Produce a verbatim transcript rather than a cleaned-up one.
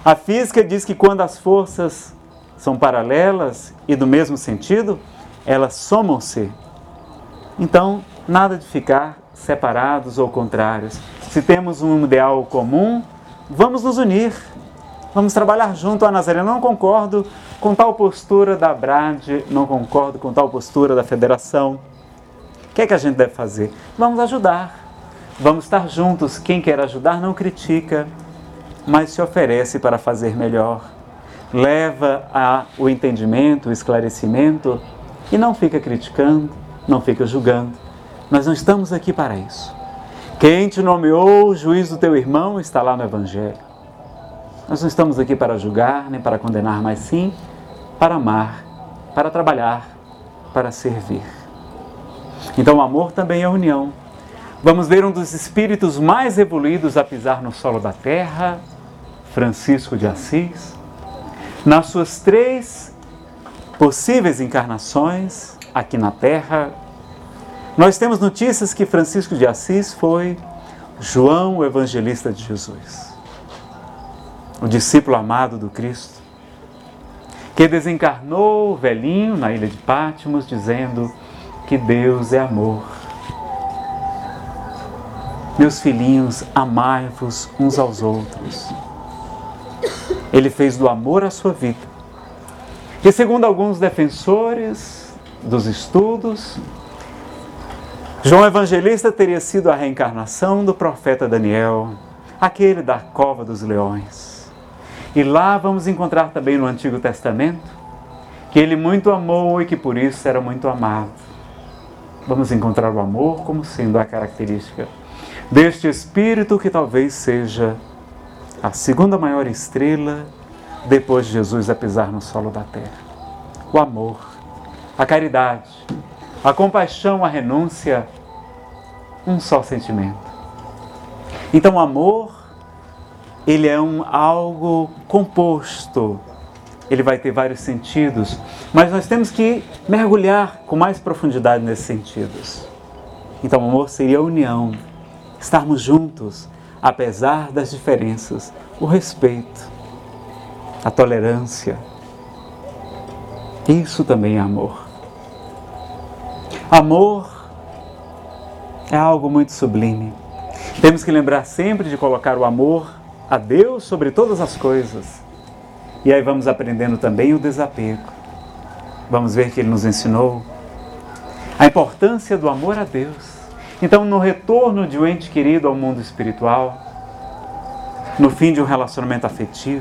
A física diz que quando as forças são paralelas e do mesmo sentido, elas somam-se. Então, nada de ficar separados ou contrários. Se temos um ideal comum, vamos nos unir. Vamos trabalhar junto. A Nazaré, não concordo com tal postura da Abrade, não concordo com tal postura da Federação. O que é que a gente deve fazer? Vamos ajudar. Vamos estar juntos. Quem quer ajudar não critica, mas se oferece para fazer melhor. Leva a, o entendimento, o esclarecimento e não fica criticando, não fica julgando. Nós não estamos aqui para isso. Quem te nomeou o juiz do teu irmão está lá no Evangelho. Nós não estamos aqui para julgar, nem para condenar, mas sim para amar, para trabalhar, para servir. Então o amor também é união. Vamos ver um dos espíritos mais evoluídos a pisar no solo da terra, Francisco de Assis. Nas suas três possíveis encarnações aqui na terra, nós temos notícias que Francisco de Assis foi João, o evangelista de Jesus, o discípulo amado do Cristo, que desencarnou velhinho na ilha de Patmos, dizendo que Deus é amor. Meus filhinhos, amai-vos uns aos outros. Ele fez do amor a sua vida. E segundo alguns defensores dos estudos, João Evangelista teria sido a reencarnação do profeta Daniel, aquele da cova dos leões. E lá vamos encontrar também no Antigo Testamento que ele muito amou e que por isso era muito amado. Vamos encontrar o amor como sendo a característica deste Espírito que talvez seja a segunda maior estrela depois de Jesus a pisar no solo da terra. O amor, a caridade, a compaixão, a renúncia, um só sentimento. Então o amor, ele é um algo composto, ele vai ter vários sentidos, mas nós temos que mergulhar com mais profundidade nesses sentidos. Então o amor seria a união, estarmos juntos, apesar das diferenças, o respeito, a tolerância. Isso também é amor. Amor é algo muito sublime. Temos que lembrar sempre de colocar o amor a Deus sobre todas as coisas. E aí vamos aprendendo também o desapego. Vamos ver que Ele nos ensinou a importância do amor a Deus. Então, no retorno de um ente querido ao mundo espiritual, no fim de um relacionamento afetivo,